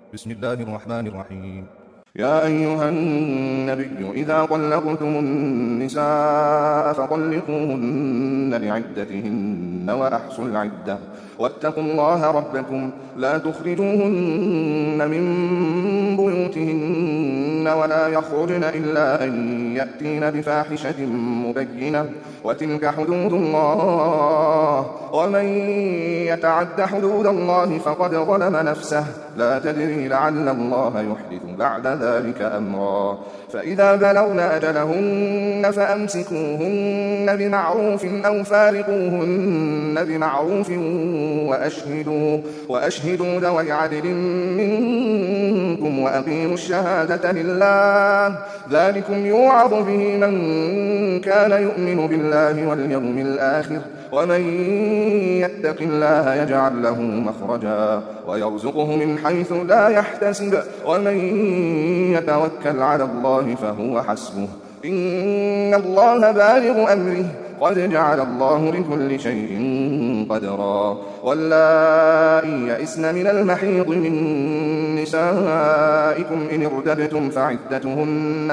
بسم الله الرحمن الرحيم. يا أيها النبي إذا طلقتم النساء فطلقوهن لعدتهن وأحصوا العدة واتقوا الله ربكم لا تخرجوهن من بيوتهن ولا يخرجن إلا أن يأتين بفاحشة مبينة وتلك حدود الله ومن يتعد حدود الله فقد ظلم نفسه لا تدري لعل الله يحدث بعد ذلك أمرا فإذا بلغن أجلهن فأمسكوهن بمعروف أو فارقوهن بمعروف وأشهدوا ذوي عدل منكم وأقيموا الشهادة لله ذلكم يوعظ به من كان يؤمن بالله واليوم الآخر ومن يتق الله يجعل له مخرجا ويرزقه من حيث لا يحتسب ومن يتوكل على الله فهو حسبه إن الله بالغ أمره قد جعل الله لكل شيء قدرا واللائي يئسن من المحيض من نسائكم إن ارتبتم فعدتهن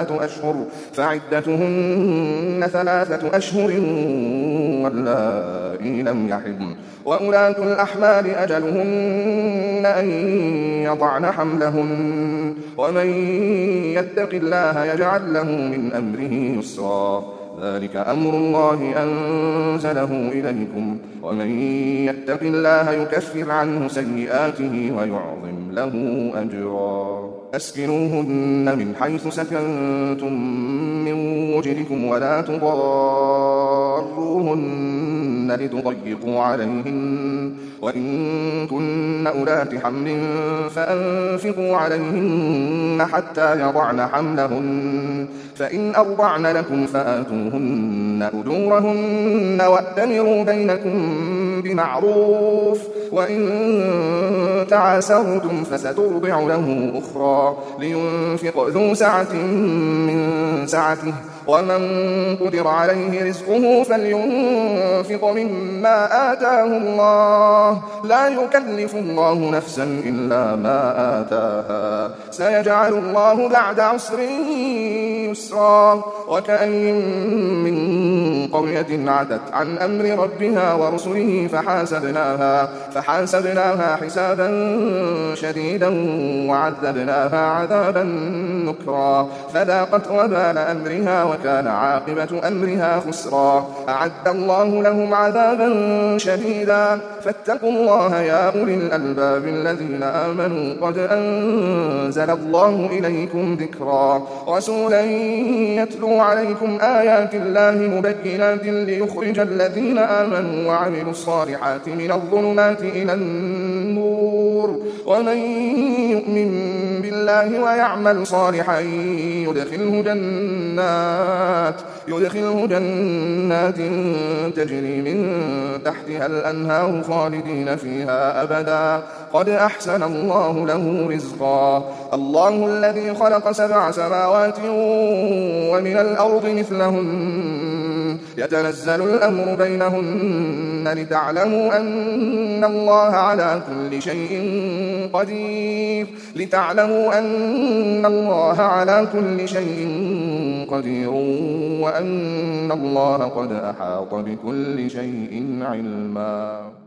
ثلاثة أشهر واللائي لم يحضن وأولاة الأحمال أجلهن أن يضعن حملهن ومن يتق الله يجعل له من أمره يسرا ذلك أمر الله أنزله إليكم ومن يتق الله يكفر عنه سيئاته ويعظم له أجرا أسكنوهن من حيث سكنتم من وجدكم ولا تضاروهن لتضيقوا عليهن وإن كن أولات حمل فأنفقوا عليهن حتى يضعن حملهن فإن أرضعن لكم فآتوهن أجورهن وأتمروا بينكم بمعروف وإن تعاسرتم فسترضع له أخرى لينفق ذو سعة من سعته ومن قدر عليه رزقه فلينفق مما آتاه الله لا يكلف الله نفسا إلا ما آتاها سيجعل الله بعد عسر يسرا وكأين من قرية عتت عن أمر ربها ورسله فحاسبناها حسابا شديدا وعذبناها عذابا نكرا فذاقت وبال أمرها وكان عاقبة أمرها خسرا أعد الله لهم عذابا شديدا فاتقوا الله يا أولي الألباب الذين آمنوا قد أنزل الله إليكم ذكرا رسولا يتلو عليكم آيات الله مبينات ليخرج الذين آمنوا وعملوا الصالحات من الظلمات إلى النور ومن يؤمن بالله ويعمل صالحا يدخله جنات تجري من تحتها الأنهار خالدين فيها أبدا قد أحسن الله له رزقا الله الذي خلق 7 سماوات ومن الأرض مثلهن يتنزل الأمر بينهن لتعلموا أن الله على كل شيء قدير وأن الله قد أحاط بكل شيء علما.